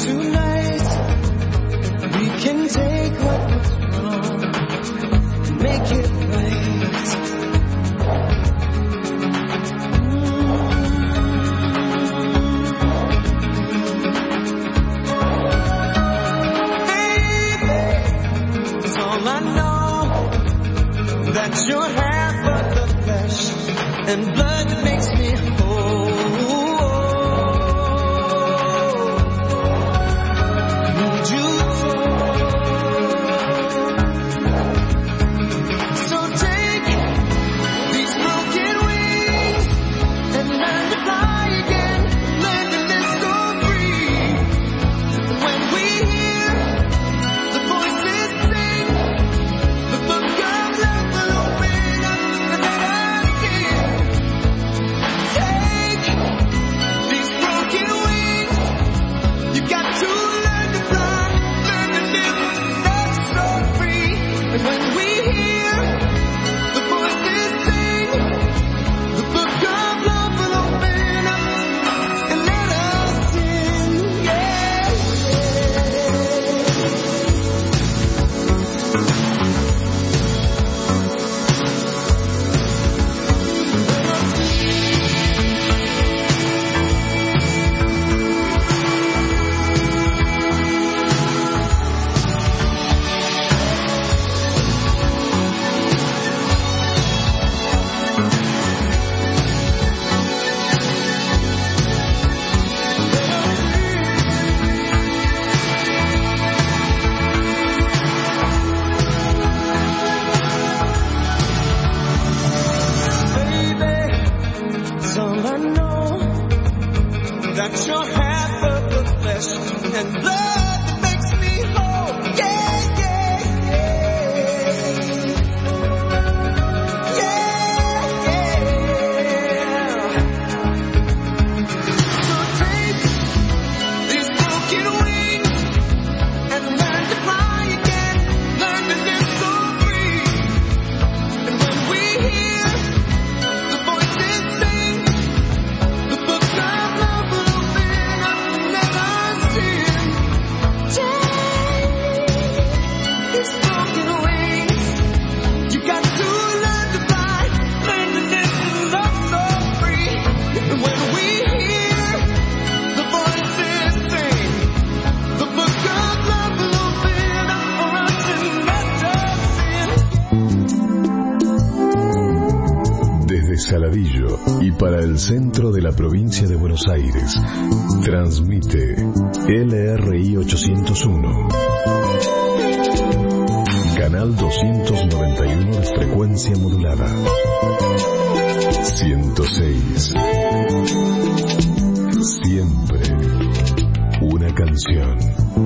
tonight we can take what was wrong and make it right. Baby, it's all I know, that you're half of the flesh and blood that makes me whole. Saladillo y para el centro de la provincia de Buenos Aires, transmite LRI 801, canal 291 de frecuencia modulada, 106. Siempre una canción.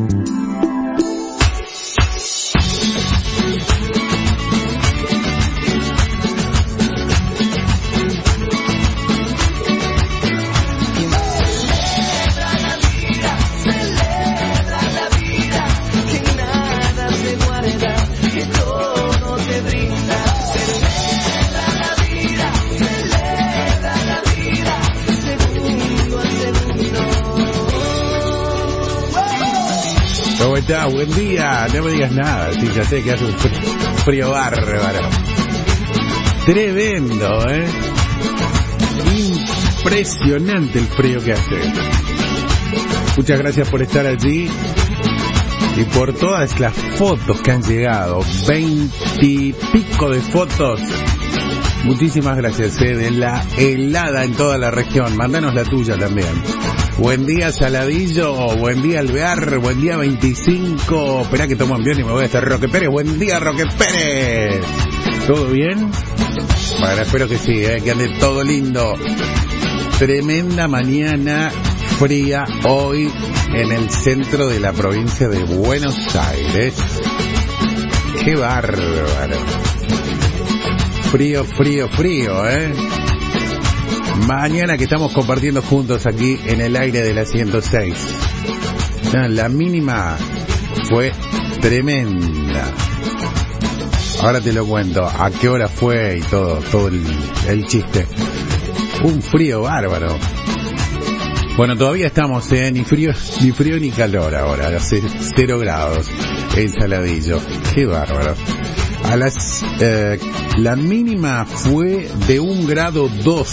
¿Cómo está? Buen día. No me digas nada. Sí, ya sé que hace un frío bárbaro. Tremendo, ¿eh? Impresionante el frío que hace. Muchas gracias por estar allí y por todas las fotos que han llegado. 20 y pico de fotos. Muchísimas gracias, de la helada en toda la región. Mándanos la tuya también. Buen día, Saladillo. Buen día, Alvear. Buen día, 25. Esperá que tomo envión y me voy a estar Roque Pérez. Buen día, Roque Pérez. ¿Todo bien? Bueno, espero que sí, que ande todo lindo. Tremenda mañana fría hoy en el centro de la provincia de Buenos Aires. ¡Qué bárbaro! Frío, frío, frío, Mañana que estamos compartiendo juntos aquí en el aire de la 106. La mínima fue tremenda. Ahora te lo cuento, a qué hora fue y todo el chiste. Un frío bárbaro. Bueno, todavía estamos, ni frío ni calor ahora, a 0 grados en Saladillo. Qué bárbaro. La mínima fue de 1,2 grados.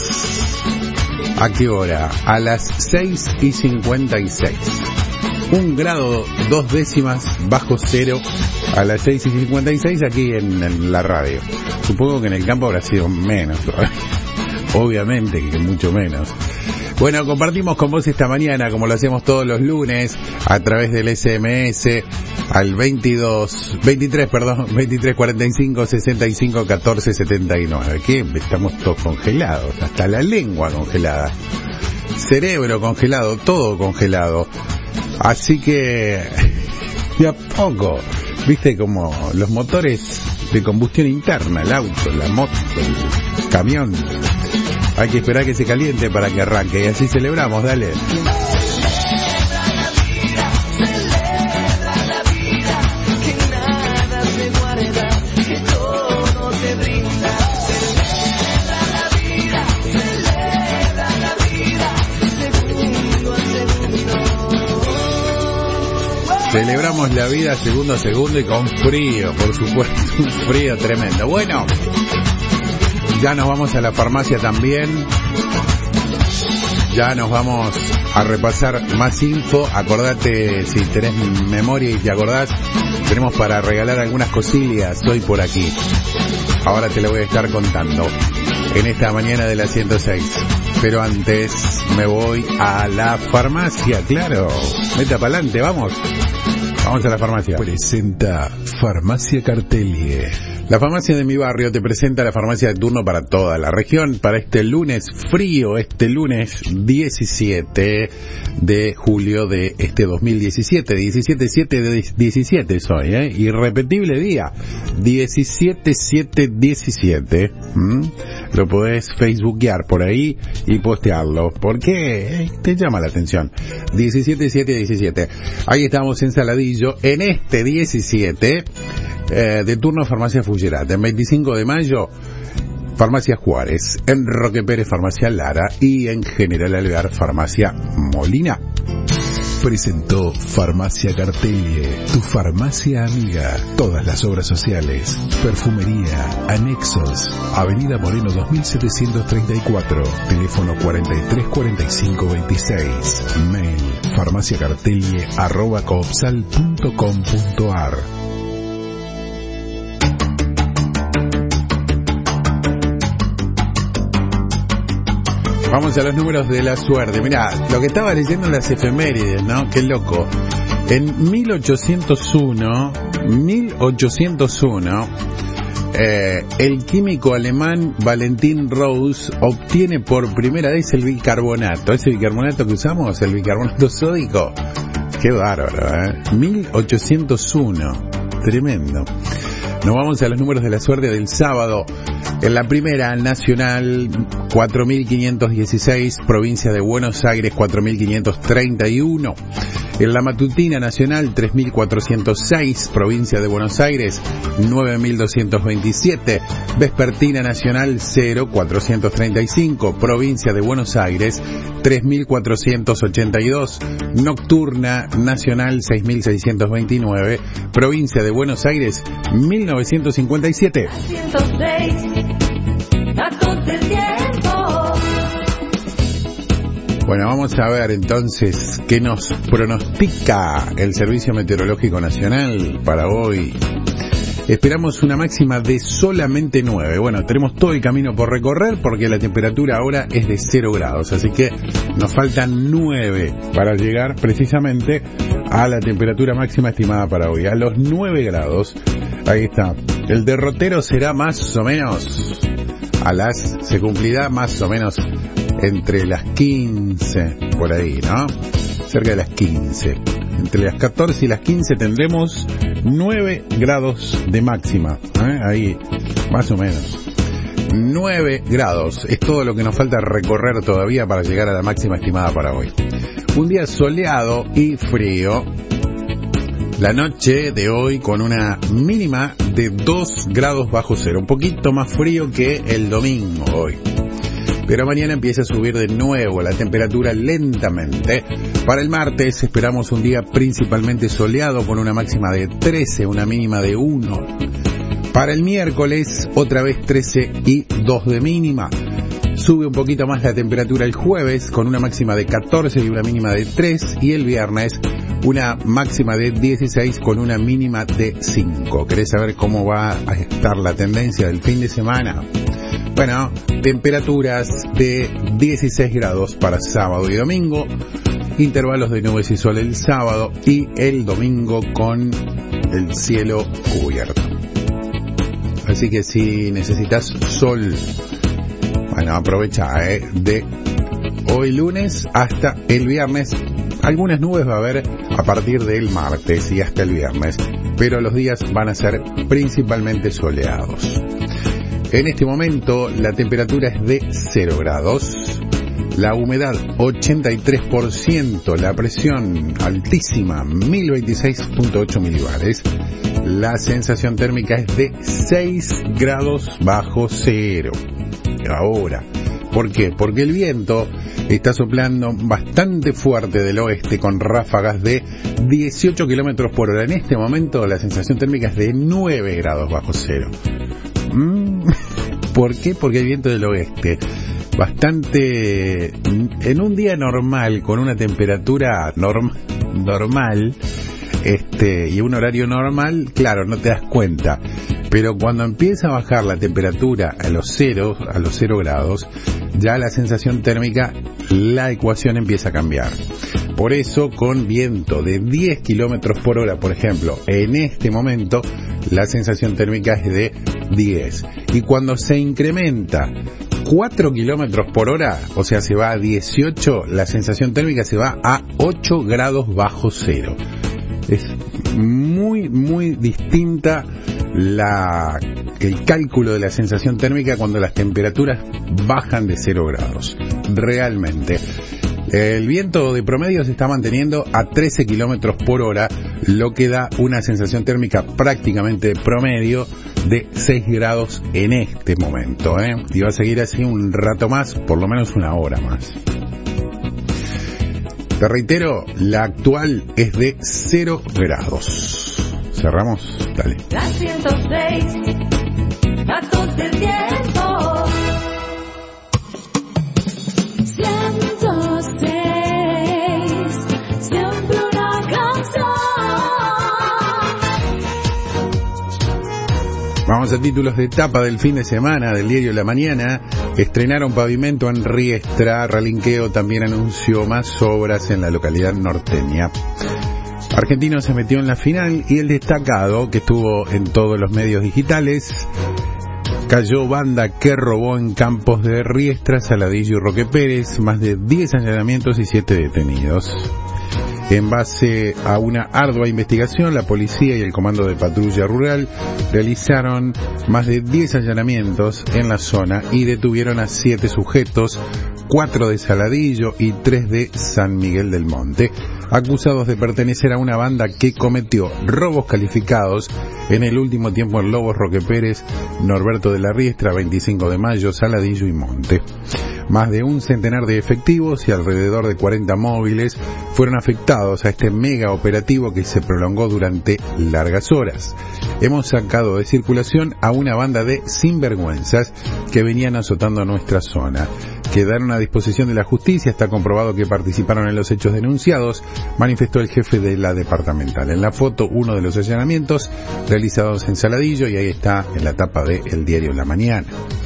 ¿A qué hora? A las 6:56. 1 grado 2 décimas bajo cero a las 6:56 aquí en la radio. Supongo que en el campo habrá sido menos. Obviamente que mucho menos. Bueno, compartimos con vos esta mañana, como lo hacemos todos los lunes, a través del SMS al 23 45 65 14 79. ¿Qué? Estamos todos congelados, hasta la lengua congelada, cerebro congelado, todo congelado. Así que, de a poco, viste, como los motores de combustión interna, el auto, la moto, el camión. Hay que esperar que se caliente para que arranque, y así celebramos, dale. Celebramos la vida segundo a segundo y con frío, por supuesto, un frío tremendo. Bueno, ya nos vamos a la farmacia también. Ya nos vamos a repasar más info. Acordate, si tenés memoria y te acordás, tenemos para regalar algunas cosillas hoy por aquí. Ahora te lo voy a estar contando en esta mañana de la 106. Pero antes me voy a la farmacia, claro. Meta para adelante, vamos. Vamos a la farmacia. Presenta Farmacia Cartelie. La farmacia de mi barrio te presenta la farmacia de turno para toda la región para este lunes frío, este lunes 17 de julio de este 2017, 17/7/17 soy, irrepetible día, 17/7/17, lo podés facebookear por ahí y postearlo, porque te llama la atención, 17/7/17, ahí estamos en Saladillo, en este 17, de turno Farmacia Fullerata, en 25 de mayo Farmacia Juárez, en Roque Pérez Farmacia Lara y en General Alvear Farmacia Molina. Presentó Farmacia Cartelie, tu farmacia amiga. Todas las obras sociales, perfumería, anexos. Avenida Moreno 2734, teléfono 434526. Mail farmaciacartelie@coopsal.com.ar. Vamos a los números de la suerte. Mirá, lo que estaba leyendo en las efemérides, ¿no? Qué loco. En 1801, el químico alemán Valentin Rose obtiene por primera vez el bicarbonato. Ese bicarbonato que usamos, el bicarbonato sódico. Qué bárbaro, 1801. Tremendo. Nos vamos a los números de la suerte del sábado. En la primera nacional, 4516, provincia de Buenos Aires, 4531. En la matutina nacional, 3406, provincia de Buenos Aires, 9227. Vespertina nacional, 0435, provincia de Buenos Aires, 3482. Nocturna nacional, 6629, provincia de Buenos Aires, 1957. 106, datos del tiempo. Bueno, vamos a ver entonces qué nos pronostica el Servicio Meteorológico Nacional para hoy. Esperamos una máxima de solamente 9. Bueno, tenemos todo el camino por recorrer porque la temperatura ahora es de 0 grados. Así que nos faltan 9 para llegar precisamente a la temperatura máxima estimada para hoy. A los 9 grados, ahí está. El derrotero será más o menos se cumplirá más o menos entre las 15, por ahí, ¿no? Cerca de las 15. Entre las 14 y las 15 tendremos 9 grados de máxima, ahí, más o menos. 9 grados, es todo lo que nos falta recorrer todavía para llegar a la máxima estimada para hoy. Un día soleado y frío. La noche de hoy con una mínima de 2 grados bajo cero, un poquito más frío que el domingo hoy. pero mañana empieza a subir de nuevo la temperatura lentamente. Para el martes esperamos un día principalmente soleado con una máxima de 13, una mínima de 1. Para el miércoles otra vez 13 y 2 de mínima. Sube un poquito más la temperatura el jueves con una máxima de 14 y una mínima de 3, y el viernes una máxima de 16 con una mínima de 5. ¿Querés saber cómo va a estar la tendencia del fin de semana? Bueno, temperaturas de 16 grados para sábado y domingo, intervalos de nubes y sol el sábado y el domingo con el cielo cubierto. Así que si necesitas sol, bueno, aprovecha de hoy lunes hasta el viernes. Algunas nubes va a haber a partir del martes y hasta el viernes, pero los días van a ser principalmente soleados. En este momento la temperatura es de 0 grados, la humedad 83%, la presión altísima 1026.8 milibares, la sensación térmica es de 6 grados bajo cero. Ahora, ¿por qué? Porque el viento está soplando bastante fuerte del oeste con ráfagas de 18 kilómetros por hora. En este momento la sensación térmica es de 9 grados bajo cero. ¿Por qué? Porque hay viento del oeste. Bastante, en un día normal, con una temperatura normal, y un horario normal, claro, no te das cuenta. Pero cuando empieza a bajar la temperatura a los 0 grados, ya la sensación térmica, la ecuación empieza a cambiar. Por eso, con viento de 10 kilómetros por hora, por ejemplo, en este momento, la sensación térmica es de 10. Y cuando se incrementa 4 kilómetros por hora, o sea, se va a 18, la sensación térmica se va a 8 grados bajo cero. Es muy, muy distinta el cálculo de la sensación térmica cuando las temperaturas bajan de 0 grados. Realmente. El viento de promedio se está manteniendo a 13 kilómetros por hora, lo que da una sensación térmica prácticamente promedio de 6 grados en este momento, y va a seguir así un rato más, por lo menos una hora más. Te reitero, la actual es de 0 grados. ¿Cerramos? Dale. La 106, datos del tiempo. 106, siempre una canción. Vamos a títulos de etapa del fin de semana del diario La Mañana. Estrenaron pavimento en Riestra. Ralinqueo también anunció más obras en la localidad norteña. Argentino se metió en la final y el destacado, que estuvo en todos los medios digitales, cayó banda que robó en campos de Riestra, Saladillo y Roque Pérez, más de 10 allanamientos y 7 detenidos. En base a una ardua investigación, la policía y el Comando de Patrulla Rural realizaron más de 10 allanamientos en la zona y detuvieron a 7 sujetos, 4 de Saladillo y 3 de San Miguel del Monte, acusados de pertenecer a una banda que cometió robos calificados en el último tiempo en Lobos, Roque Pérez, Norberto de la Riestra, 25 de Mayo, Saladillo y Monte. Más de un centenar de efectivos y alrededor de 40 móviles fueron afectados a este mega operativo que se prolongó durante largas horas. Hemos sacado de circulación a una banda de sinvergüenzas que venían azotando nuestra zona. Quedaron a disposición de la justicia, está comprobado que participaron en los hechos denunciados, manifestó el jefe de la departamental. En la foto, uno de los allanamientos realizados en Saladillo, y ahí está en la tapa de El Diario La Mañana.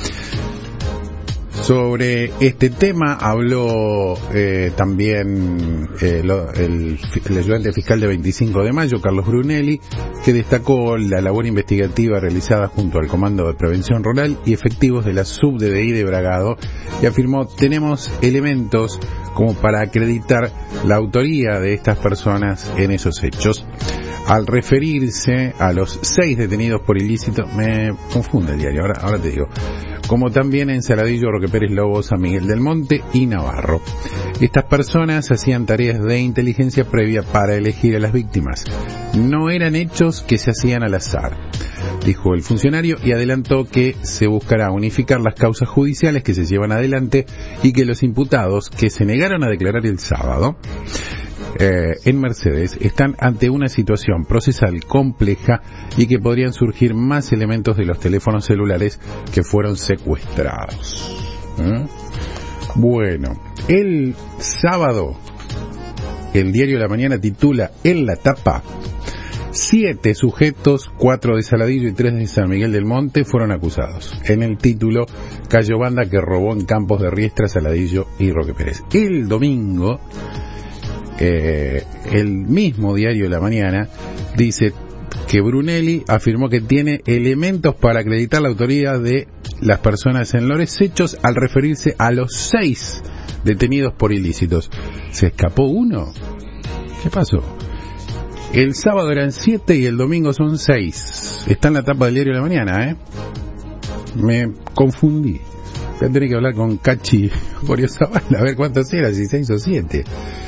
Sobre este tema habló también el ayudante fiscal de 25 de Mayo, Carlos Brunelli, que destacó la labor investigativa realizada junto al Comando de Prevención Rural y efectivos de la SUB-DDI de Bragado, y afirmó: tenemos elementos como para acreditar la autoría de estas personas en esos hechos. Al referirse a los 6 detenidos por ilícito, me confunde el diario, ahora te digo, como también en Saladillo, Roque Pérez, Lobos, San Miguel del Monte y Navarro. Estas personas hacían tareas de inteligencia previa para elegir a las víctimas. No eran hechos que se hacían al azar. dijo el funcionario, y adelantó que se buscará unificar las causas judiciales que se llevan adelante y que los imputados que se negaron a declarar el sábado en Mercedes están ante una situación procesal compleja y que podrían surgir más elementos de los teléfonos celulares que fueron secuestrados. Bueno, el sábado el diario La Mañana titula en la tapa: 7 sujetos, 4 de Saladillo y 3 de San Miguel del Monte fueron acusados. En el título, cayó banda que robó en Campos de Riestra, Saladillo y Roque Pérez. El domingo, el mismo diario La Mañana dice que Brunelli afirmó que tiene elementos para acreditar la autoría de las personas en los hechos al referirse a los 6 detenidos por ilícitos. ¿Se escapó uno? ¿Qué pasó? El sábado eran 7 y el domingo son 6. Está en la tapa del diario La Mañana, Me confundí. Voy a tener que hablar con Cachi Oriozabal a ver cuántos eran, si 6 o 7.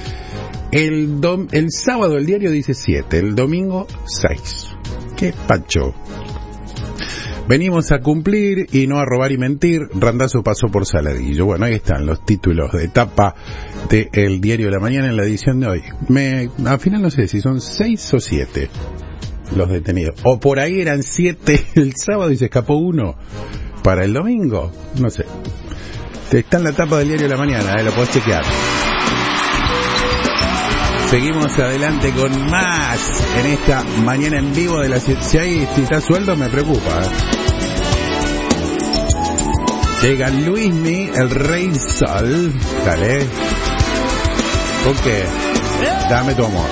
El sábado el diario dice 7, el domingo 6. ¡Qué pacho! Venimos a cumplir y no a robar y mentir. Randazzo pasó por Saladillo. Bueno, ahí están los títulos de tapa del diario La Mañana en la edición de hoy. Al final no sé si son 6 o 7 los detenidos. O por ahí eran 7 el sábado y se escapó uno para el domingo. No sé. Está en la tapa del diario La Mañana, lo podés chequear. Seguimos adelante con más en esta mañana en vivo de la... Si está sueldo me preocupa. Llega Luismi, el Rey Sol. Dale. ¿Por qué? Dame tu amor.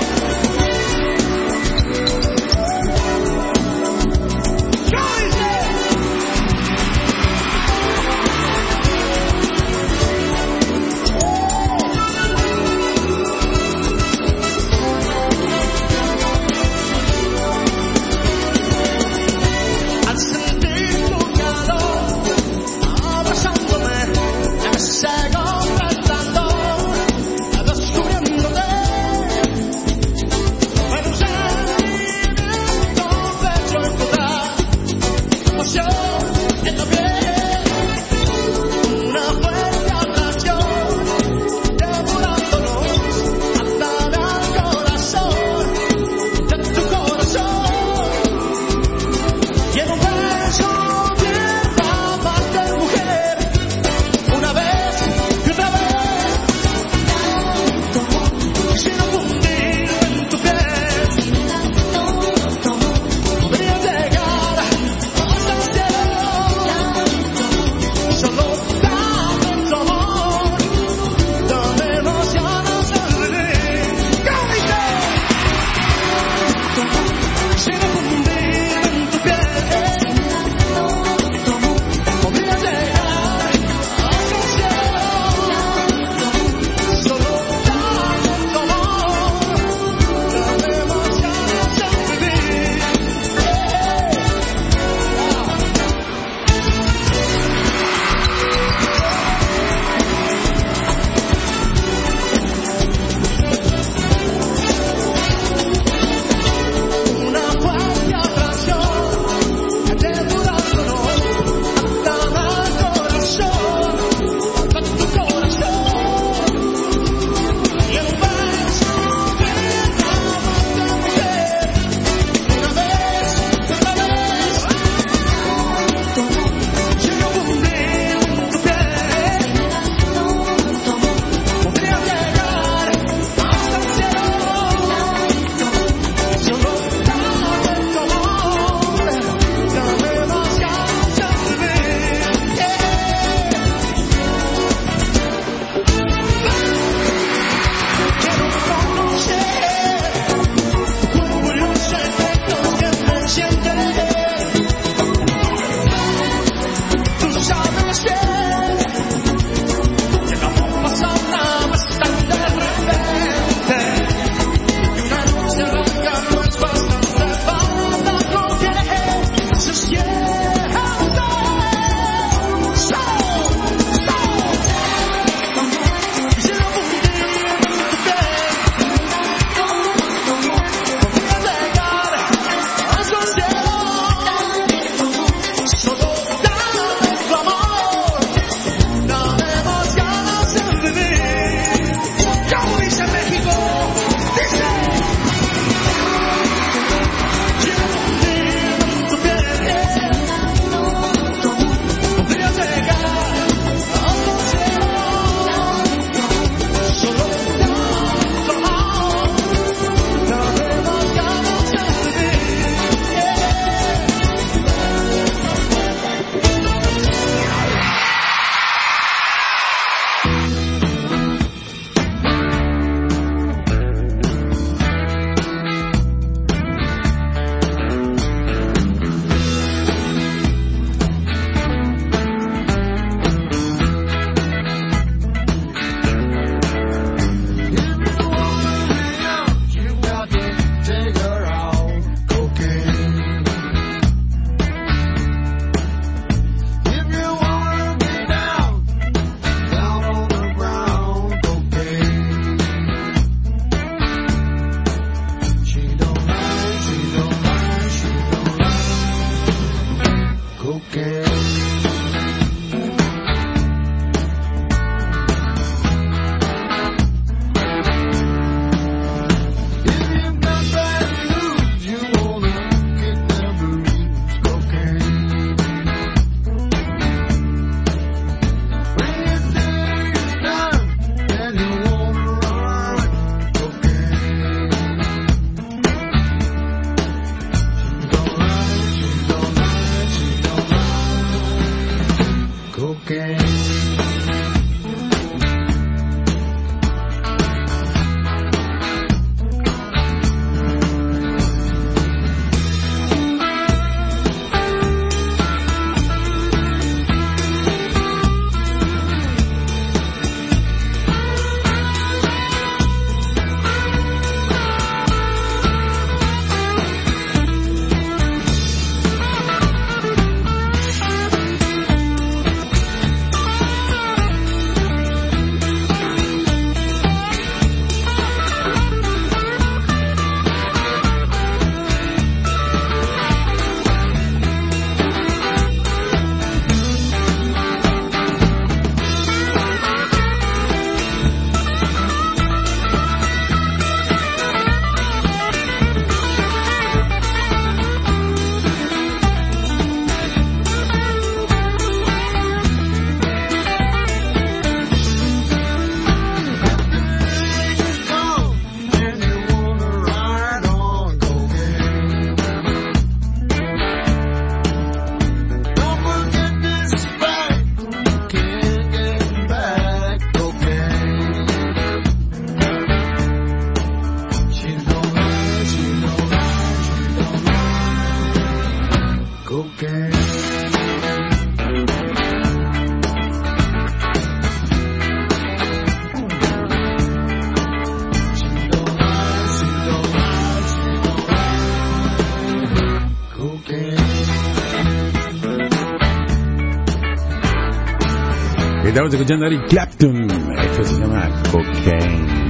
Estamos escuchando a Eric Clapton. Esto se llama Cocaine.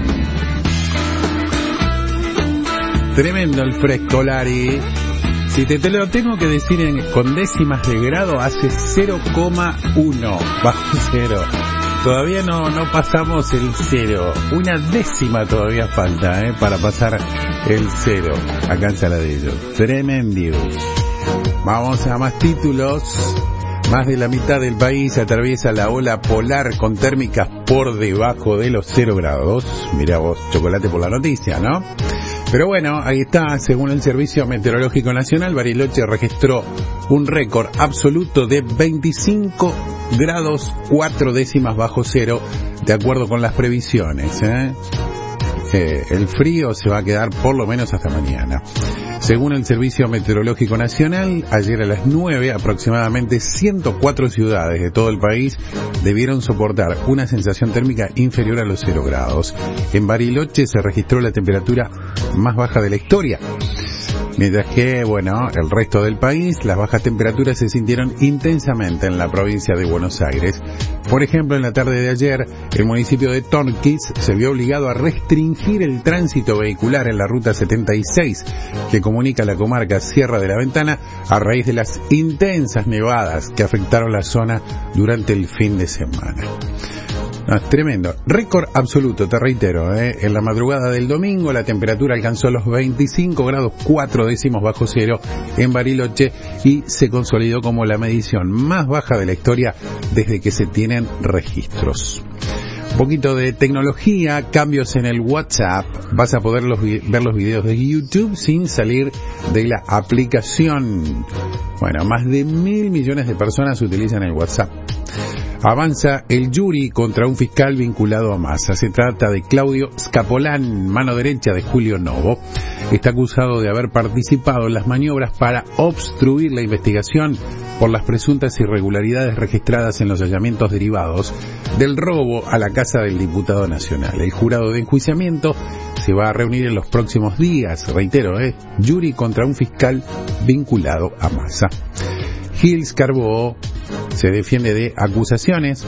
Tremendo el fresco, Lari. Si te lo tengo que decir con décimas de grado, hace 0,1 bajo cero. Todavía no pasamos el cero. Una décima todavía falta, para pasar el cero acá en Saladillo. Tremendo. Vamos a más títulos. Más de la mitad del país atraviesa la ola polar con térmicas por debajo de los 0 grados. Mirá vos, chocolate por la noticia, ¿no? Pero bueno, ahí está, según el Servicio Meteorológico Nacional, Bariloche registró un récord absoluto de 25 grados 4 décimas bajo cero, de acuerdo con las previsiones, el frío se va a quedar por lo menos hasta mañana. Según el Servicio Meteorológico Nacional, ayer a las 9 aproximadamente 104 ciudades de todo el país debieron soportar una sensación térmica inferior a los 0 grados. En Bariloche se registró la temperatura más baja de la historia. Mientras que, el resto del país, las bajas temperaturas se sintieron intensamente en la provincia de Buenos Aires. Por ejemplo, en la tarde de ayer, el municipio de Tornquís se vio obligado a restringir el tránsito vehicular en la ruta 76, que comunica la comarca Sierra de la Ventana, a raíz de las intensas nevadas que afectaron la zona durante el fin de semana. No, es tremendo. Récord absoluto, te reitero, En la madrugada del domingo la temperatura alcanzó los 25 grados 4 décimos bajo cero en Bariloche y se consolidó como la medición más baja de la historia desde que se tienen registros. Un poquito de tecnología, cambios en el WhatsApp. Vas a poder ver los videos de YouTube sin salir de la aplicación. Más de 1.000 millones de personas utilizan el WhatsApp. Avanza el jury contra un fiscal vinculado a Massa. Se trata de Claudio Scapolán, mano derecha de Julio Novo. Está acusado de haber participado en las maniobras para obstruir la investigación por las presuntas irregularidades registradas en los allanamientos derivados del robo a la casa del diputado nacional. El jurado de enjuiciamiento se va a reunir en los próximos días. Reitero, jury contra un fiscal vinculado a Massa. Gils Carbó se defiende de acusaciones.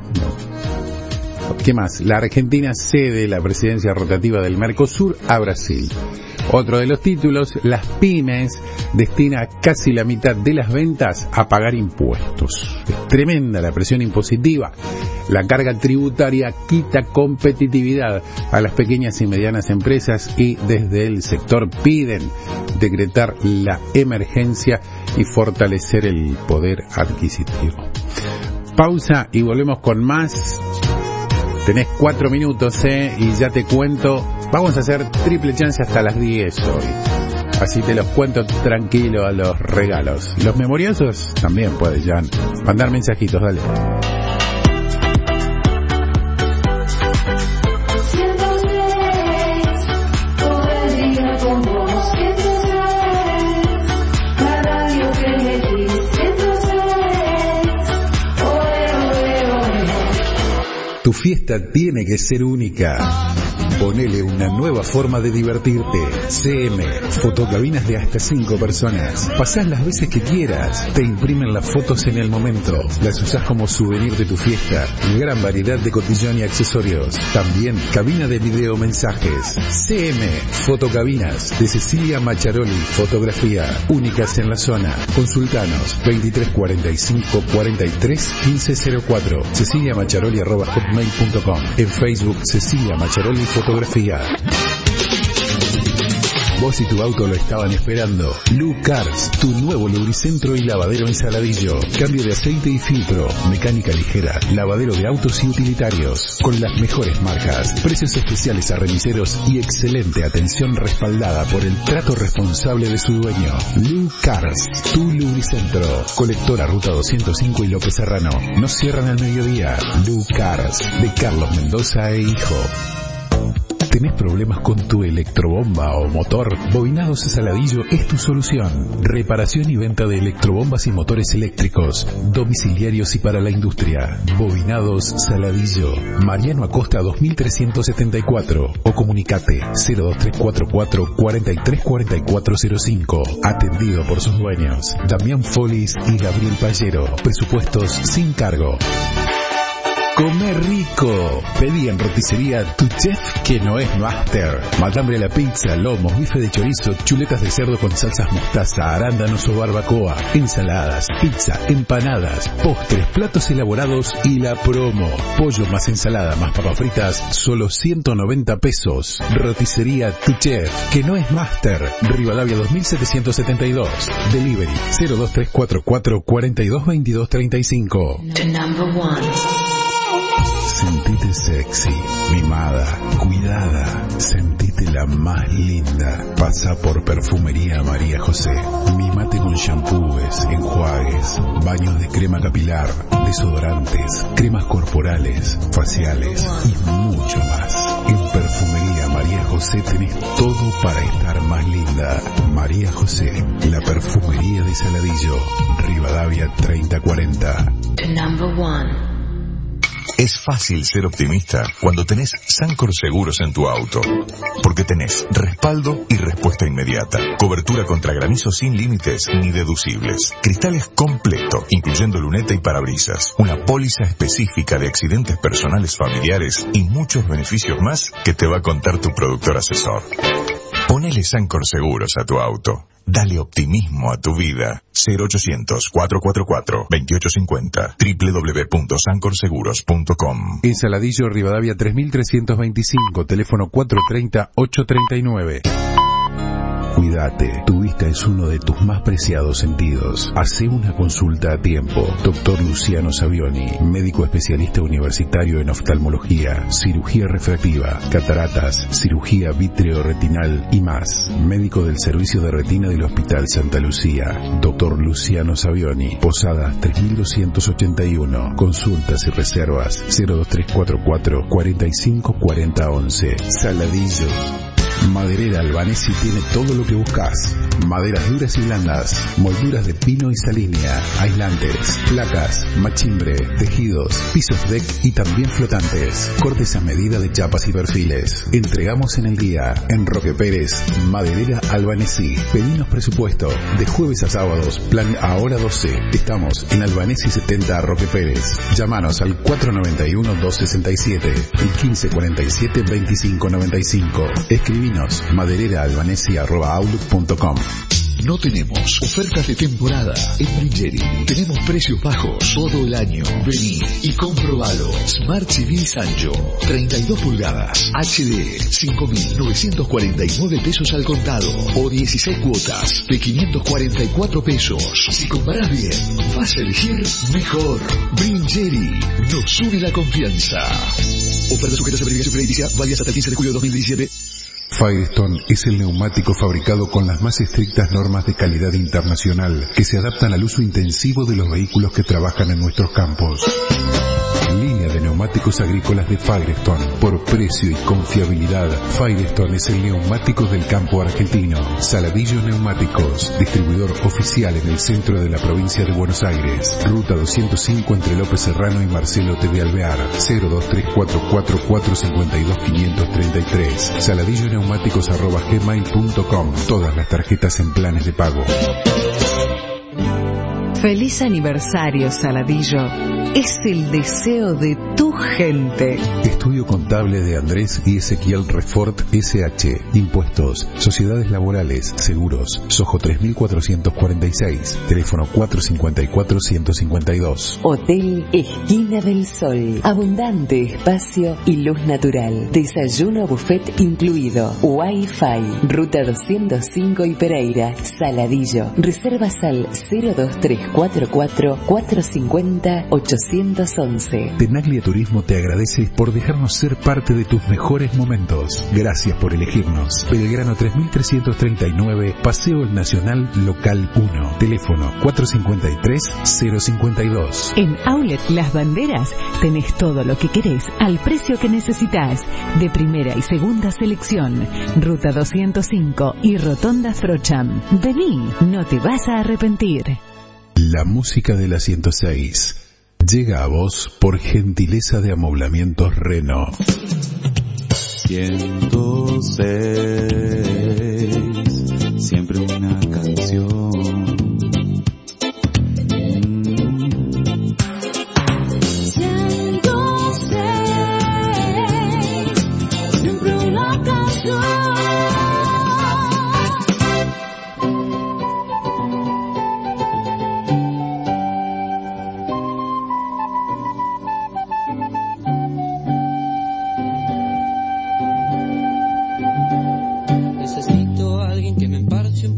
¿Qué más? La Argentina cede la presidencia rotativa del Mercosur a Brasil. Otro de los títulos, las pymes destina casi la mitad de las ventas a pagar impuestos. Es tremenda la presión impositiva. La carga tributaria quita competitividad a las pequeñas y medianas empresas y desde el sector piden decretar la emergencia y fortalecer el poder adquisitivo. Pausa y volvemos con más. Tenés 4 minutos, y ya te cuento. Vamos a hacer triple chance hasta las 10 hoy. Así te los cuento tranquilo a los regalos. Los memoriosos también puedes ya mandar mensajitos, dale. Tu fiesta tiene que ser única. Ponele una nueva forma de divertirte. CM, fotocabinas de hasta 5 personas. Pasás las veces que quieras. Te imprimen las fotos en el momento. Las usás como souvenir de tu fiesta. Gran variedad de cotillón y accesorios. También cabina de video mensajes. CM, fotocabinas de Cecilia Macharoli, fotografía. Únicas en la zona. Consultanos 2345 43 1504. ceciliamacharoli@hotmail.com. En Facebook Cecilia Macharoli Fotografía. Vos y tu auto lo estaban esperando. Lu Cars, tu nuevo lubricentro y lavadero en Saladillo. Cambio de aceite y filtro, mecánica ligera, lavadero de autos y utilitarios. Con las mejores marcas, precios especiales a remiseros y excelente atención respaldada por el trato responsable de su dueño. Lu Cars, tu lubricentro. Colectora Ruta 205 y López Serrano. No cierran al mediodía. Lu Cars, de Carlos Mendoza e Hijo. ¿Tenés problemas con tu electrobomba o motor? Bobinados Saladillo es tu solución. Reparación y venta de electrobombas y motores eléctricos, domiciliarios y para la industria. Bobinados Saladillo. Mariano Acosta 2374 o comunicate 02344 434405. Atendido por sus dueños, Damián Folis y Gabriel Pallero. Presupuestos sin cargo. Come rico. Pedí en roticería Tu Chef, que no es Master. Matambre a la pizza, lomos, bife de chorizo, chuletas de cerdo con salsas mostaza, arándanos o barbacoa, ensaladas, pizza, empanadas, postres, platos elaborados y la promo. Pollo más ensalada más papas fritas, solo 190 pesos. Roticería Tu Chef, que no es Master. Rivadavia 2772. Delivery 02344 42 22 35. The number one. Sentite sexy, mimada, cuidada. Sentite la más linda. Pasa por Perfumería María José. Mimate con shampoos, enjuagues, baños de crema capilar, desodorantes, cremas corporales, faciales y mucho más. En Perfumería María José tenés todo para estar más linda. María José, la perfumería de Saladillo, Rivadavia 3040. The number one. Es fácil ser optimista cuando tenés Sancor Seguros en tu auto. Porque tenés respaldo y respuesta inmediata. Cobertura contra granizo sin límites ni deducibles. Cristales completo, incluyendo luneta y parabrisas. Una póliza específica de accidentes personales familiares y muchos beneficios más que te va a contar tu productor asesor. Ponele Sancor Seguros a tu auto. Dale optimismo a tu vida. 0800-444-2850. www.sancorseguros.com. En Saladillo, Rivadavia 3325, teléfono 430-839. Cuídate, tu vista es uno de tus más preciados sentidos. Hacé una consulta a tiempo. Dr. Luciano Savioni, médico especialista universitario en oftalmología, cirugía refractiva, cataratas, cirugía vitreoretinal y más. Médico del servicio de retina del Hospital Santa Lucía. Dr. Luciano Savioni, Posadas 3281. Consultas y reservas 02344 45 40 11. Saladillo. Maderera Albanesi tiene todo lo que buscas. Maderas duras y blandas, molduras de pino y salínia, aislantes, placas, machimbre, tejidos, pisos deck y también flotantes. Cortes a medida de chapas y perfiles. Entregamos en el día. En Roque Pérez, Maderera Albanesi. Pedinos presupuesto. De jueves a sábados, plan ahora 12. Estamos en Albanesi 70 Roque Pérez. Llámanos al 491-267 y 1547-2595. Escribinos madereraalbanesi@outlook.com. No tenemos ofertas de temporada en Bringeri. Tenemos precios bajos todo el año. Vení y comprobalo. Smart TV Sancho, 32 pulgadas, HD, 5.949 pesos al contado o 16 cuotas de 544 pesos. Si comparás bien, vas a elegir mejor. Bringeri, nos une la confianza. Ofertas sujetas a verificación crediticia, válidas hasta el 15 de julio de 2017. Firestone es el neumático fabricado con las más estrictas normas de calidad internacional que se adaptan al uso intensivo de los vehículos que trabajan en nuestros campos. Línea de neumáticos agrícolas de Firestone. Por precio y confiabilidad, Firestone es el neumático del campo argentino. Saladillo Neumáticos, distribuidor oficial en el centro de la provincia de Buenos Aires. Ruta 205 entre López Serrano y Marcelo T. de Alvear. 02344452533. saladilloneumáticos@gmail.com. Todas las tarjetas en planes de pago. Feliz aniversario, Saladillo. Es el deseo de tu gente. Estudio contable de Andrés y Ezequiel Refort SH. Impuestos, sociedades laborales, seguros. Sojo 3446. Teléfono 454-152. Hotel Esquina del Sol. Abundante espacio y luz natural. Desayuno buffet incluido. Wi-Fi. Ruta 205 y Pereira. Saladillo. Reservas al 02344 450 811. Tenaglia Turismo te agradece por dejarnos ser parte de tus mejores momentos. Gracias por elegirnos. Belgrano 3339, Paseo El Nacional, Local 1. Teléfono 453-052. En Outlet Las Banderas tenés todo lo que querés al precio que necesitas. De primera y segunda selección. Ruta 205 y Rotonda Frocham. Vení, no te vas a arrepentir. La música de la 106 llega a vos por gentileza de Amoblamientos Reno. 106, siempre una canción. 106.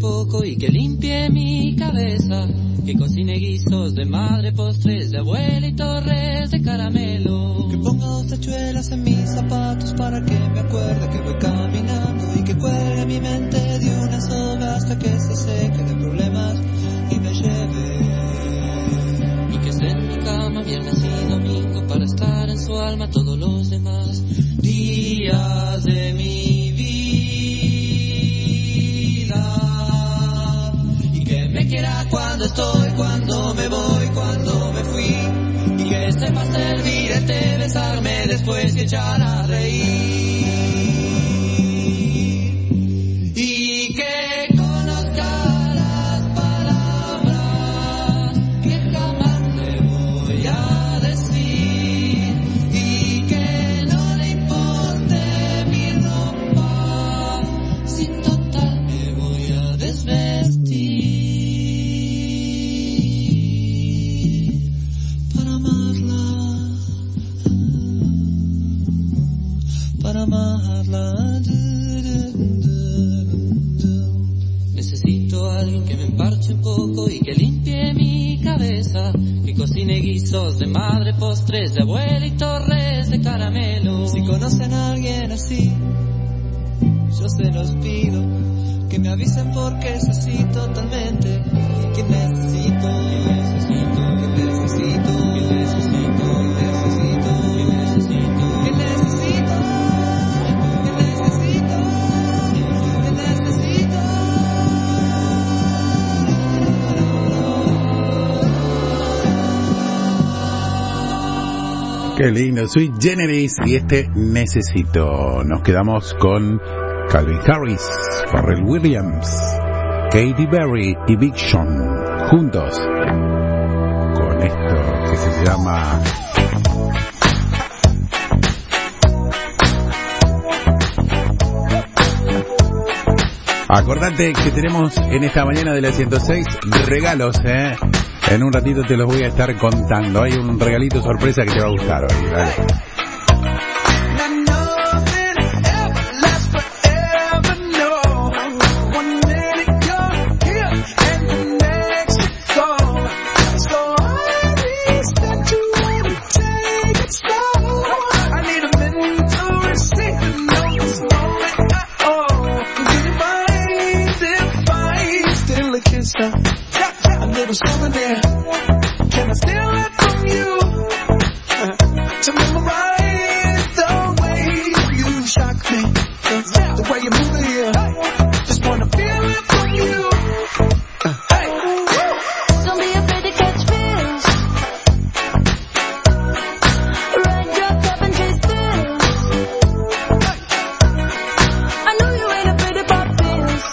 poco y que limpie mi cabeza, que cocine guisos de madre, postres de abuela y torres de caramelo. Que ponga 2 tachuelas en mis zapatos para que me acuerde que voy caminando y que cuelgue mi mente de una soga hasta que se seque de problemas y me lleve. Y que esté en mi cama viernes y domingo para estar en su alma todos los demás días de mi vida. Y que me quiera cuando estoy, cuando me voy, cuando me fui. Y que sepa servirte, besarme después y echar a reír. Y que conozca las palabras que jamás le voy a decir. Y que no le importe mi ropa, si total me voy a desvestir. Para amarla. Necesito a alguien que me emparche un poco y que limpie mi cabeza, que cocine guisos de madre, postres de abuela y torres de caramelo. Si conocen a alguien así, yo se los pido, que me avisen porque es así totalmente. Que necesito, que necesito, que necesito, que necesito, que necesito, que necesito, que necesito. Qué lindo, Sui Generis y este Necesito. Nos quedamos con Calvin Harris, Pharrell Williams, Katy Perry y Big Sean juntos con esto que se llama Acordate que tenemos en esta mañana de la 106 regalos, En un ratito te los voy a estar contando. Hay un regalito sorpresa que te va a gustar hoy. Dale. Souvenir. Can I steal it from you? To memorize the way you shock me, the way you move it here. Just wanna feel it from you. Hey, don't be afraid to catch feels. Ride your cup and chase thrills. I know you ain't afraid to pop pills.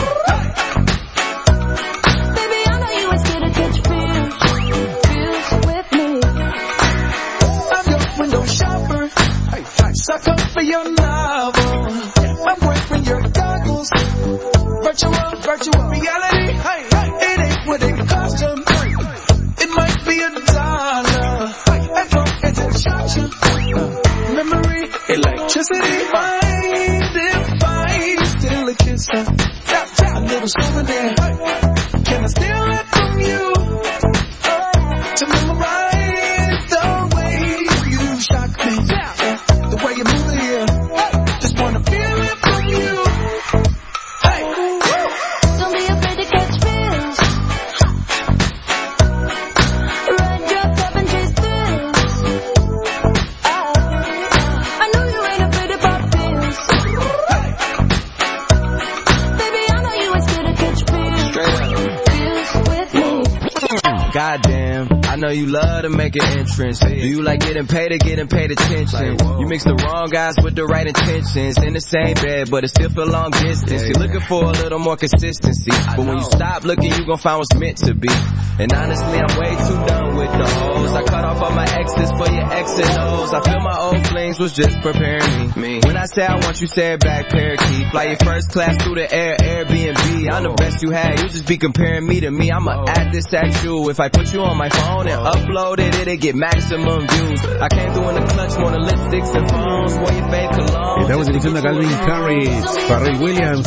Baby, I know you ain't scared to catch feels. Feels with me. I'm your window shopper. Suck up for your novel. I'm wearing your goggles. Virtual reality. It ain't what it cost you. It might be $1. As long as it shocks you. Memory, electricity. Mind if I steal a kiss? A little souvenir. Can I steal it from you? To memorize the way you shock me, the way you move it here. Just wanna feel it from you. Hey, don't be afraid to catch feels. Ride your cup and chase thrills. I know you ain't afraid to pop pills. Baby, I know you ain't scared to catch feels. Feels with me. Goddamn, I know you love to make an entrance. Do you like getting paid or getting paid attention? You mix the wrong guys with the right intentions. In the same bed, but it still feel long distance. You're looking for a little more consistency. But when you stop looking, you gon' find what's meant to be. And honestly, I'm way too done with the hoes. I cut off all my exes for your X and O's. I feel my old flings was just preparing me. When I say I want you, say it back, parakeet. Fly your first class through the air, Airbnb. I'm the best you had, you just be comparing me to me. I'ma add this at you. If I put you on my phone and upload it, it'll get maximum views. I came through in the clutch, more than lipsticks and phones. Wore your fake cologne. Estamos escuchando a Calvin Harris, Pharrell Williams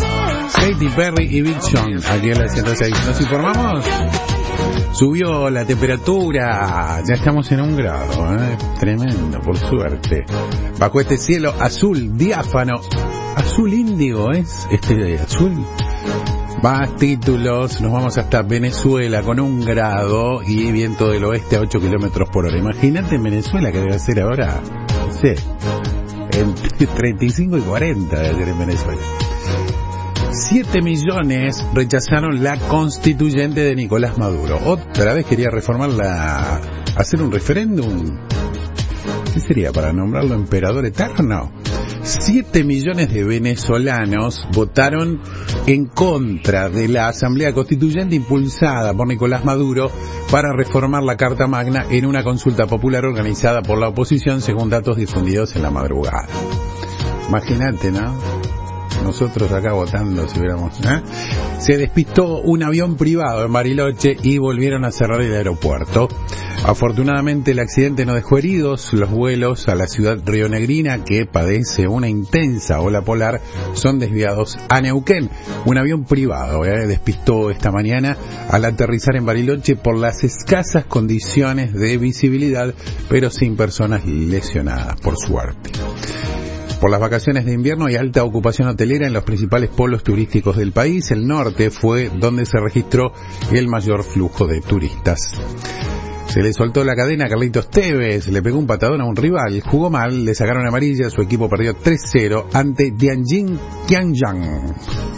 Katy Perry y Big Sean, aquí en la 106. Nos informamos. Subió la temperatura, ya estamos en 1 grado, tremendo, por suerte. Bajo este cielo azul diáfano, azul índigo es este azul. Más títulos, nos vamos hasta Venezuela con 1 grado y viento del oeste a 8 kilómetros por hora. Imagínate en Venezuela que debe ser ahora, no sé, entre 35 y 40 debe ser en Venezuela. 7 millones rechazaron la constituyente de Nicolás Maduro. Otra vez quería reformarla, hacer un referéndum. ¿Qué sería? ¿Para nombrarlo emperador eterno? 7 millones de venezolanos votaron en contra de la Asamblea Constituyente impulsada por Nicolás Maduro para reformar la Carta Magna en una consulta popular organizada por la oposición, según datos difundidos en la madrugada. Imagínate, ¿no? Nosotros acá votando si hubiéramos... Se despistó un avión privado en Bariloche y volvieron a cerrar el aeropuerto. Afortunadamente el accidente no dejó heridos. Los vuelos a la ciudad rionegrina, que padece una intensa ola polar, son desviados a Neuquén. Un avión privado despistó esta mañana al aterrizar en Bariloche por las escasas condiciones de visibilidad, pero sin personas lesionadas, por suerte. Por las vacaciones de invierno hay alta ocupación hotelera en los principales polos turísticos del país. El norte fue donde se registró el mayor flujo de turistas. Se le soltó la cadena a Carlitos Tevez, le pegó un patadón a un rival, jugó mal, le sacaron amarilla, su equipo perdió 3-0 ante Tianjin Tianyang.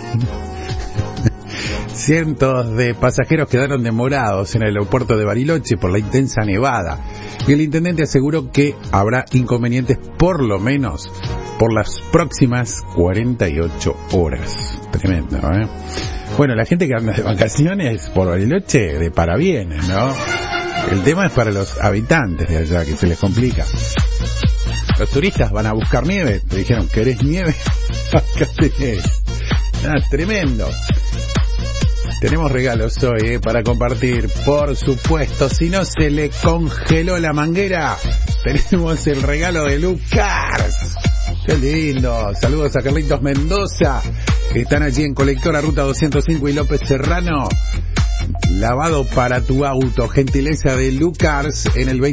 Cientos de pasajeros quedaron demorados en el aeropuerto de Bariloche por la intensa nevada. Y el intendente aseguró que habrá inconvenientes por lo menos por las próximas 48 horas. Tremendo, ¿eh? Bueno, la gente que anda de vacaciones por Bariloche, de parabienes, ¿no? El tema es para los habitantes de allá, que se les complica. Los turistas van a buscar nieve. Te dijeron, ¿querés nieve? Acá tenés. Tremendo. Tenemos regalos hoy para compartir, por supuesto. Si no se le congeló la manguera, tenemos el regalo de Lucars. ¡Qué lindo! Saludos a Carlitos Mendoza, que están allí en Colectora Ruta 205 y López Serrano. Lavado para tu auto, gentileza de Lucars en el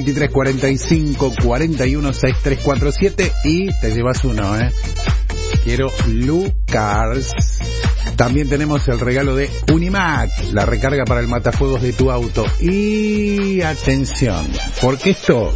2345-416347 y te llevas uno, Quiero Lucars. También tenemos el regalo de Unimac, la recarga para el matafuegos de tu auto. Y atención, porque esto,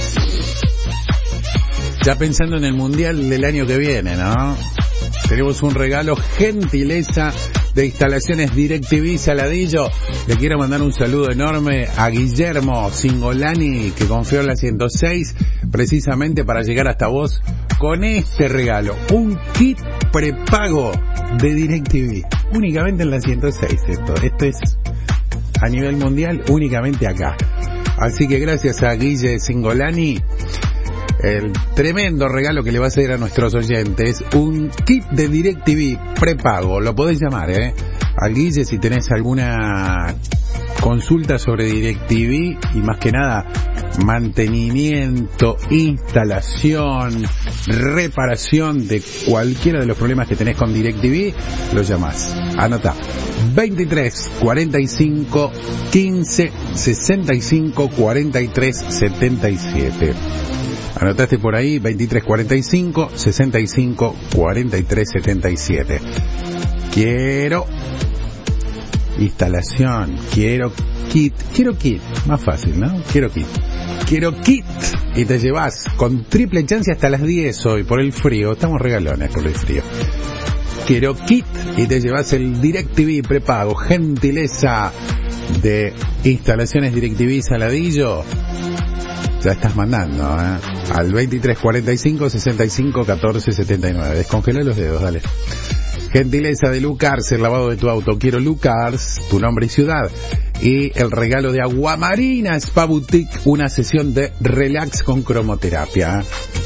ya pensando en el mundial del año que viene, ¿no? Tenemos un regalo, gentileza de Instalaciones DirecTV Saladillo. Le quiero mandar un saludo enorme a Guillermo Singolani, que confió en la 106 precisamente para llegar hasta vos con este regalo, un kit prepago de DirecTV, únicamente en la 106. Esto es a nivel mundial, únicamente acá. Así que gracias a Guille Singolani, el tremendo regalo que le va a hacer a nuestros oyentes, un kit de DirecTV prepago. Lo podés llamar, a Guille si tenés alguna consulta sobre DirecTV y más que nada mantenimiento, instalación, reparación de cualquiera de los problemas que tenés con DirecTV, lo llamás. Anotá: 23 45 15 65 43 77. Anotaste por ahí, 23 45 65 43 77. Quiero instalación, quiero kit, más fácil, ¿no? Quiero kit y te llevas con triple chance hasta las 10 hoy por el frío. Estamos regalones por el frío. Quiero kit y te llevas el DirecTV prepago, gentileza de Instalaciones DirecTV Saladillo. Ya estás mandando, al 23 45 65 14 79. Descongela los dedos, dale. Gentileza de Lucars, el lavado de tu auto. Quiero Lucars, tu nombre y ciudad. Y el regalo de Aguamarina Spa Boutique, una sesión de relax con cromoterapia.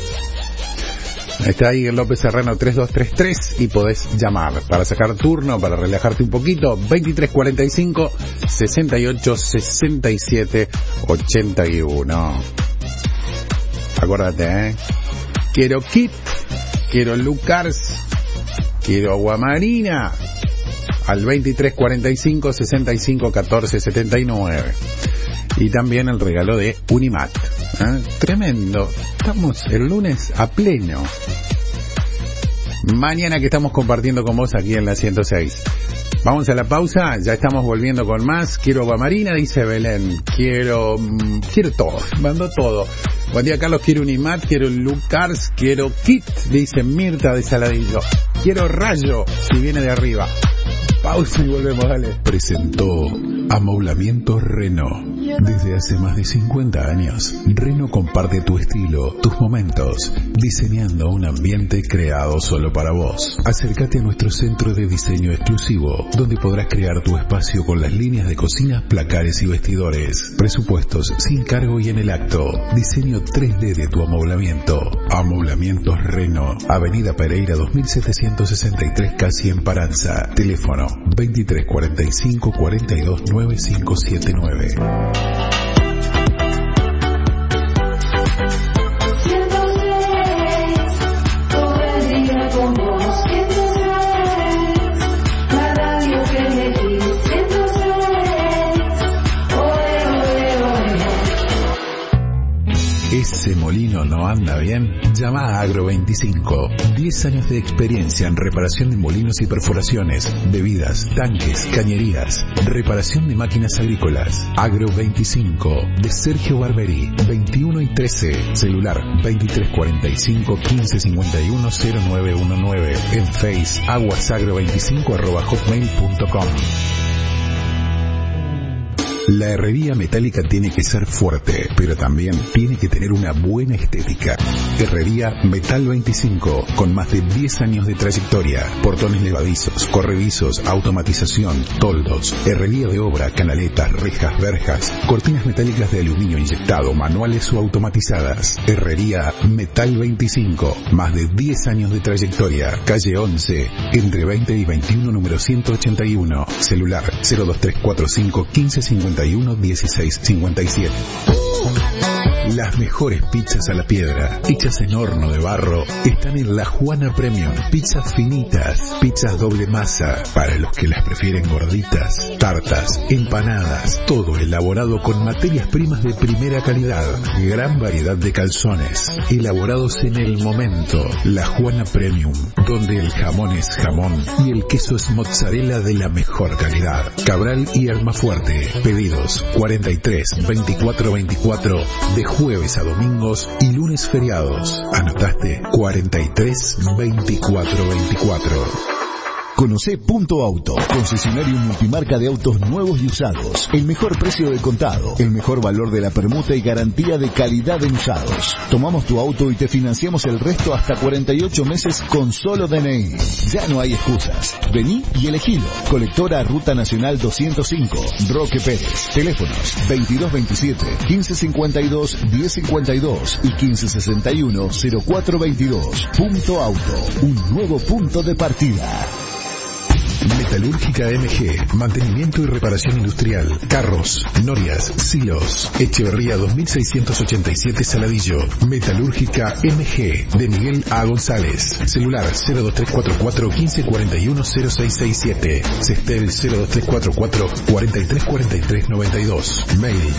Está ahí en López Serrano 3233 y podés llamar para sacar turno, para relajarte un poquito. 23 45 68 67 81. Acuérdate, quiero kit, quiero Lucars, quiero Aguamarina al 2345 65 14 79. Y también el regalo de Unimat. Tremendo. Estamos el lunes a pleno. Mañana que estamos compartiendo con vos aquí en la 106. Vamos a la pausa, ya estamos volviendo con más. Quiero Guamarina, dice Belén. Quiero todo, mando todo. Buen día, Carlos, quiero Unimat, quiero Lucars, quiero Kit, dice Mirta de Saladillo. Quiero Rayo, si viene de arriba. Pausa y volvemos, dale. Presentó Amoblamiento Renault. Desde hace más de 50 años, Renault comparte tu estilo, tus momentos, diseñando un ambiente creado solo para vos. Acércate a nuestro centro de diseño exclusivo, donde podrás crear tu espacio con las líneas de cocinas, placares y vestidores. Presupuestos sin cargo y en el acto. Diseño 3D de tu amoblamiento. Amoblamientos Renault. Avenida Pereira 2763, casi en Paranza. Teléfono 2345 42 9579. ¿Ese molino no anda bien? Llama a Agro 25. 10 años de experiencia en reparación de molinos y perforaciones, bebidas, tanques, cañerías, reparación de máquinas agrícolas. Agro 25 de Sergio Barberi, 21 y 13. Celular 2345 1551 0919. En Face, aguasagro25@hotmail.com. La herrería metálica tiene que ser fuerte, pero también tiene que tener una buena estética. Herrería Metal 25, con más de 10 años de trayectoria. Portones levadizos, corredizos, automatización, toldos, herrería de obra, canaletas, rejas, verjas, cortinas metálicas de aluminio inyectado, manuales o automatizadas. Herrería Metal 25, más de 10 años de trayectoria. Calle 11, entre 20 y 21, número 181. Celular 02345 1551 1657. Las mejores pizzas a la piedra, hechas en horno de barro, están en La Juana Premium. Pizzas finitas, pizzas doble masa, para los que las prefieren gorditas, tartas, empanadas, todo elaborado con materias primas de primera calidad. Gran variedad de calzones, elaborados en el momento. La Juana Premium, donde el jamón es jamón y el queso es mozzarella de la mejor calidad. Cabral y Almafuerte. Pedidos 43 24 24 de jueves a domingos y lunes feriados. ¿Anotaste? 43 24 24. Conocé Punto Auto, concesionario multimarca de autos nuevos y usados. El mejor precio del contado, el mejor valor de la permuta y garantía de calidad en usados. Tomamos tu auto y te financiamos el resto hasta 48 meses con solo DNI. Ya no hay excusas. Vení y elegilo. Colectora Ruta Nacional 205, Roque Pérez. Teléfonos 2227 1552 1052 y 1561 0422. Punto Auto, un nuevo punto de partida. Metalúrgica MG, mantenimiento y reparación industrial, carros, norias, silos, Echeverría 2687 Saladillo. Metalúrgica MG, de Miguel A. González. Celular 02344 1541 0667. Cestel 02344 434392. Mail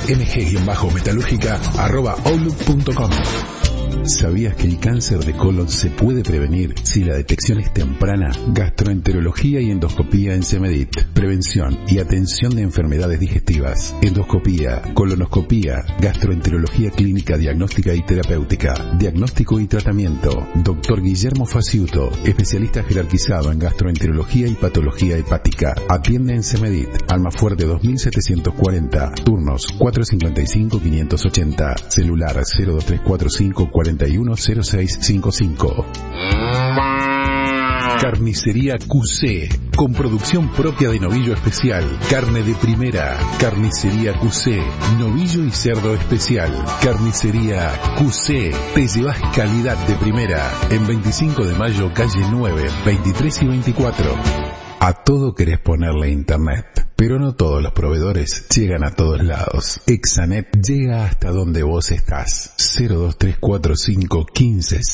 mg-metalúrgica@outlook.com. ¿Sabías que el cáncer de colon se puede prevenir si la detección es temprana? Gastroenterología y endoscopía en CEMEDIT. Prevención y atención de enfermedades digestivas. Endoscopía, colonoscopía, gastroenterología clínica, diagnóstica y terapéutica. Diagnóstico y tratamiento. Dr. Guillermo Faciuto, especialista jerarquizado en gastroenterología y patología hepática. Atiende en CEMEDIT. Almafuerte 2740. Turnos 455-580. Celular 02345 410655. Carnicería QC, con producción propia de novillo especial, carne de primera. Carnicería QC, novillo y cerdo especial. Carnicería QC, te llevas calidad de primera. En 25 de mayo, calle 9, 23 y 24. A todo querés ponerle internet, pero no todos los proveedores llegan a todos lados. Exanet llega hasta donde vos estás. 02345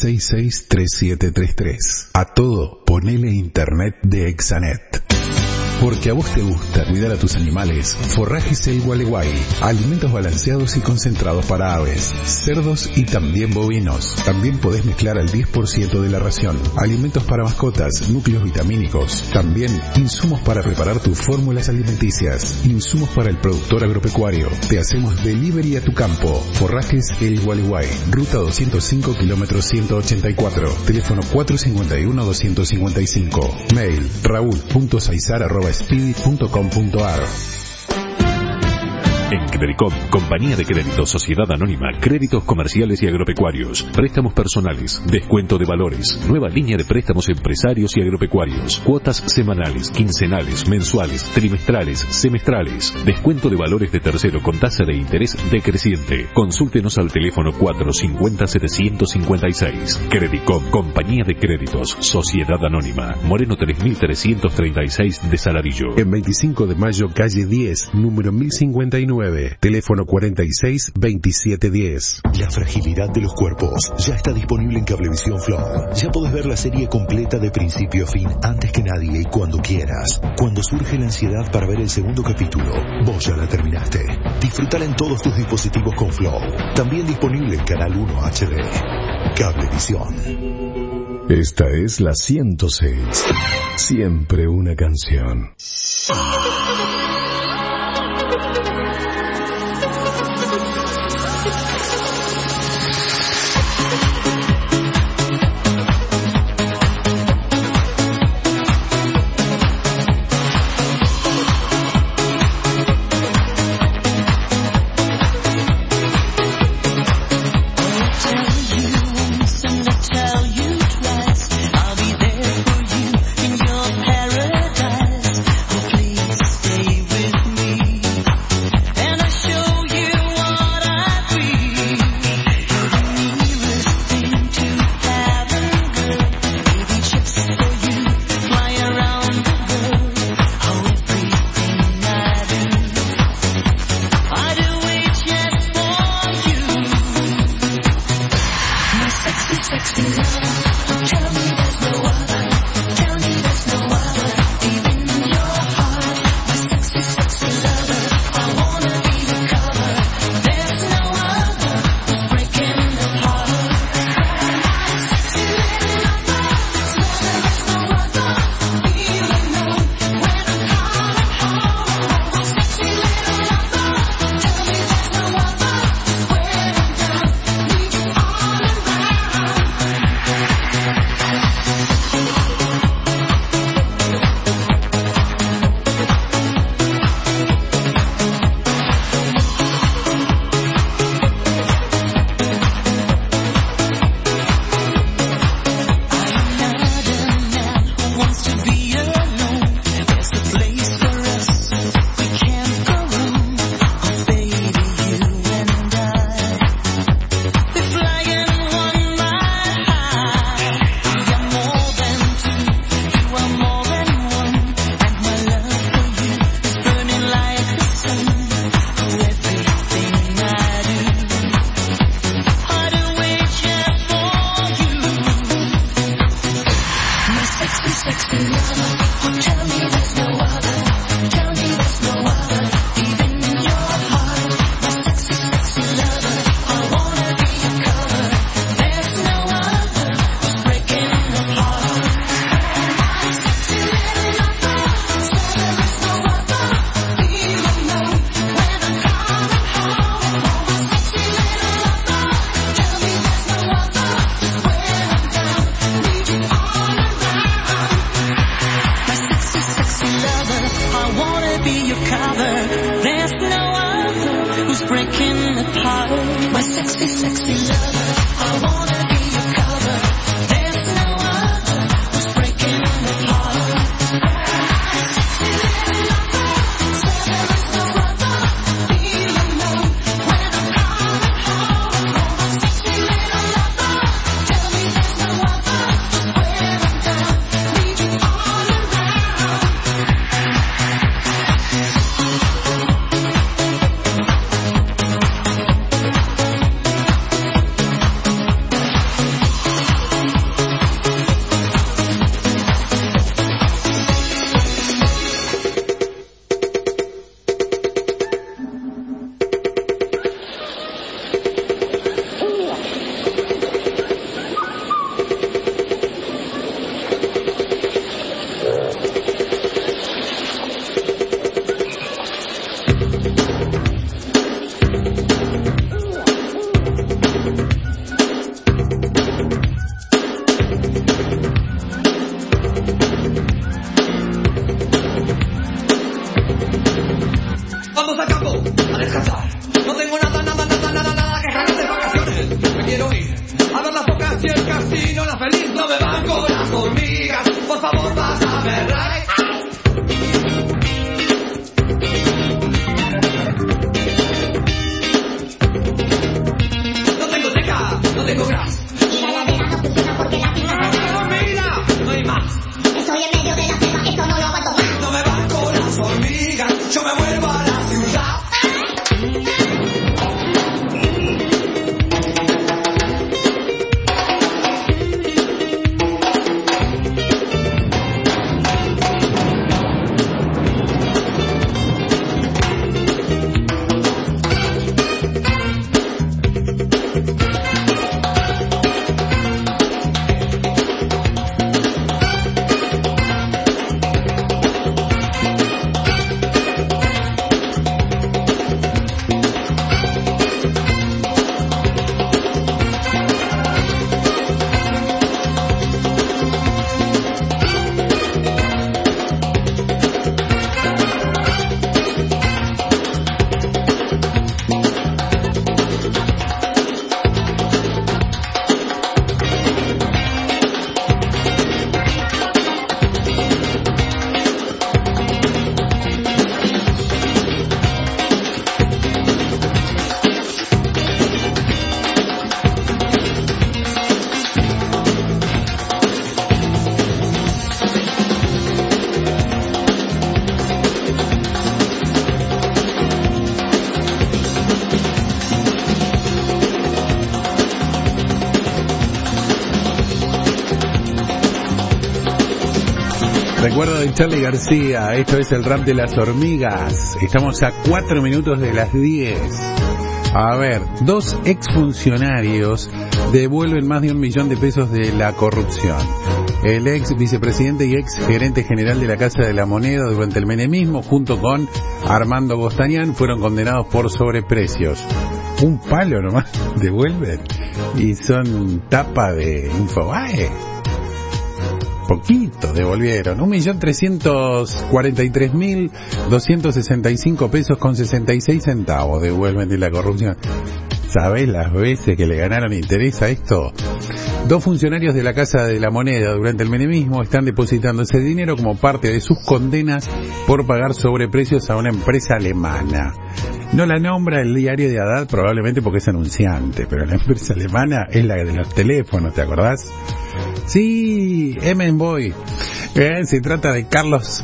1566 3733. A todo ponele internet de Exanet. Porque a vos te gusta cuidar a tus animales, Forrajes El Gualeguay. Alimentos balanceados y concentrados para aves, cerdos y también bovinos. También podés mezclar al 10% de la ración. Alimentos para mascotas, núcleos vitamínicos. También insumos para preparar tus fórmulas alimenticias. Insumos para el productor agropecuario. Te hacemos delivery a tu campo. Forrajes El Gualeguay. Ruta 205, kilómetro 184. Teléfono 451-255. Mail raúl.saizar@speedy.com.ar. En Credicom, Compañía de Créditos Sociedad Anónima, créditos comerciales y agropecuarios, préstamos personales, descuento de valores, nueva línea de préstamos empresarios y agropecuarios, cuotas semanales, quincenales, mensuales, trimestrales, semestrales, descuento de valores de tercero con tasa de interés decreciente. Consúltenos al teléfono 450-756. Credicom, Compañía de Créditos Sociedad Anónima, Moreno 3336 de Saladillo. En 25 de mayo, calle 10, número 1059. Teléfono 46-2710. La fragilidad de los cuerpos ya está disponible en Cablevisión Flow. Ya podés ver la serie completa de principio a fin antes que nadie y cuando quieras. Cuando surge la ansiedad para ver el segundo capítulo, vos ya la terminaste. Disfrutala en todos tus dispositivos con Flow. También disponible en Canal 1 HD. Cablevisión. Esta es la 106. Siempre una canción. las hormigas, yo me vuelvo a la ciudad. Recuerdo de Charly García, esto es el rap de las hormigas. Estamos a 4 minutos de las 10. A ver, 2 exfuncionarios devuelven más de 1 millón de pesos de la corrupción. El ex vicepresidente y ex gerente general de la Casa de la Moneda durante el menemismo, junto con Armando Gostanián, fueron condenados por sobreprecios. Un palo nomás devuelven y son tapa de Infobae. Poquito devolvieron, 1.343.265 pesos con 66 centavos devuelven de la corrupción. ¿Sabés las veces que le ganaron interés a esto? 2 funcionarios de la Casa de la Moneda durante el menemismo están depositando ese dinero como parte de sus condenas por pagar sobreprecios a una empresa alemana. No la nombra el diario de Haddad probablemente porque es anunciante, pero la empresa alemana es la de los teléfonos, ¿te acordás? Sí, Boy. Se trata de Carlos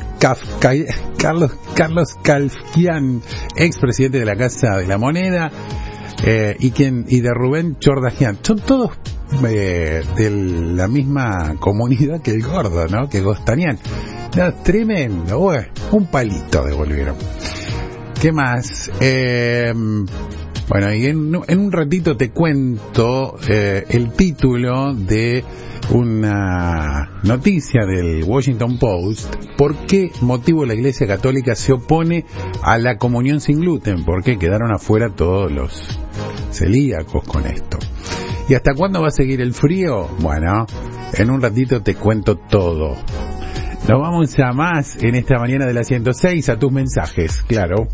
Kalfkian, expresidente de la Casa de la Moneda, y de Rubén Chordajian. Son todos de la misma comunidad que el gordo, ¿no? Que Gostanián. No, tremendo, un palito devolvieron. ¿Qué más? Bueno, y en un ratito te cuento el título de una noticia del Washington Post. ¿Por qué motivo la Iglesia Católica se opone a la comunión sin gluten? ¿Por qué quedaron afuera todos los celíacos con esto? ¿Y hasta cuándo va a seguir el frío? Bueno, en un ratito te cuento todo. Nos vamos a más en esta mañana de la 106, a tus mensajes, claro.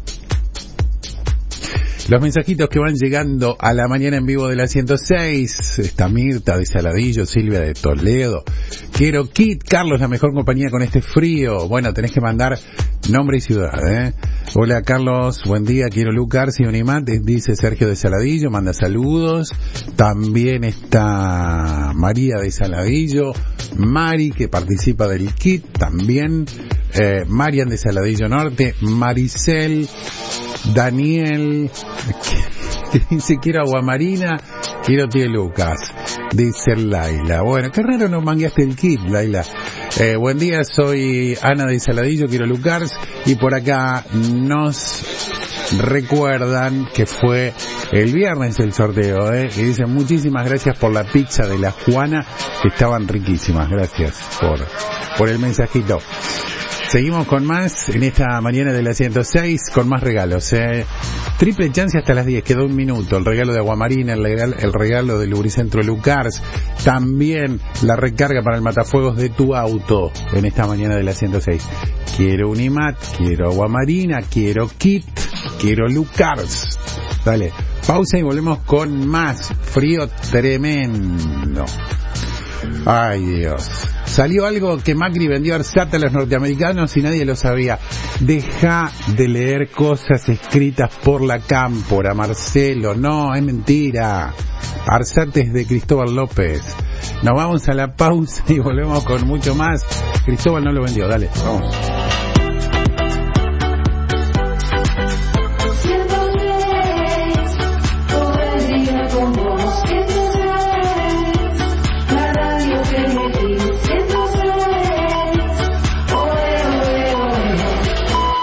Los mensajitos que van llegando a la mañana en vivo de la 106. Está Mirta de Saladillo, Silvia de Toledo. Quiero Kit, Carlos, la mejor compañía con este frío. Bueno, tenés que mandar nombre y ciudad, ¿eh? Hola Carlos, buen día, quiero Lucas y Unimat, dice Sergio de Saladillo, manda saludos. También está María de Saladillo, Mari que participa del kit, también Marian de Saladillo Norte, Maricel, Daniel, que dice quiero aguamarina, quiero tío Lucas, dice Laila. Bueno, qué raro no mangueaste el kit, Laila. Buen día, soy Ana de Saladillo, quiero Lucas, y por acá nos recuerdan que fue el viernes el sorteo, y dicen muchísimas gracias por la pizza de la Juana, que estaban riquísimas, gracias por el mensajito. Seguimos con más en esta mañana de la 106 con más regalos. Triple chance hasta las 10, quedó un minuto. El regalo de Aguamarina, el regalo del Lubricentro Lucars, también la recarga para el matafuegos de tu auto en esta mañana de la 106. Quiero Unimat, quiero Aguamarina, quiero Kit, quiero Lucars. Dale, pausa y volvemos con más frío tremendo. Ay Dios. Salió algo que Macri vendió Arsat a los norteamericanos y nadie lo sabía. Deja de leer cosas escritas por la cámpora, Marcelo. No, es mentira. Arsat es de Cristóbal López. Nos vamos a la pausa y volvemos con mucho más. Cristóbal no lo vendió. Dale, vamos.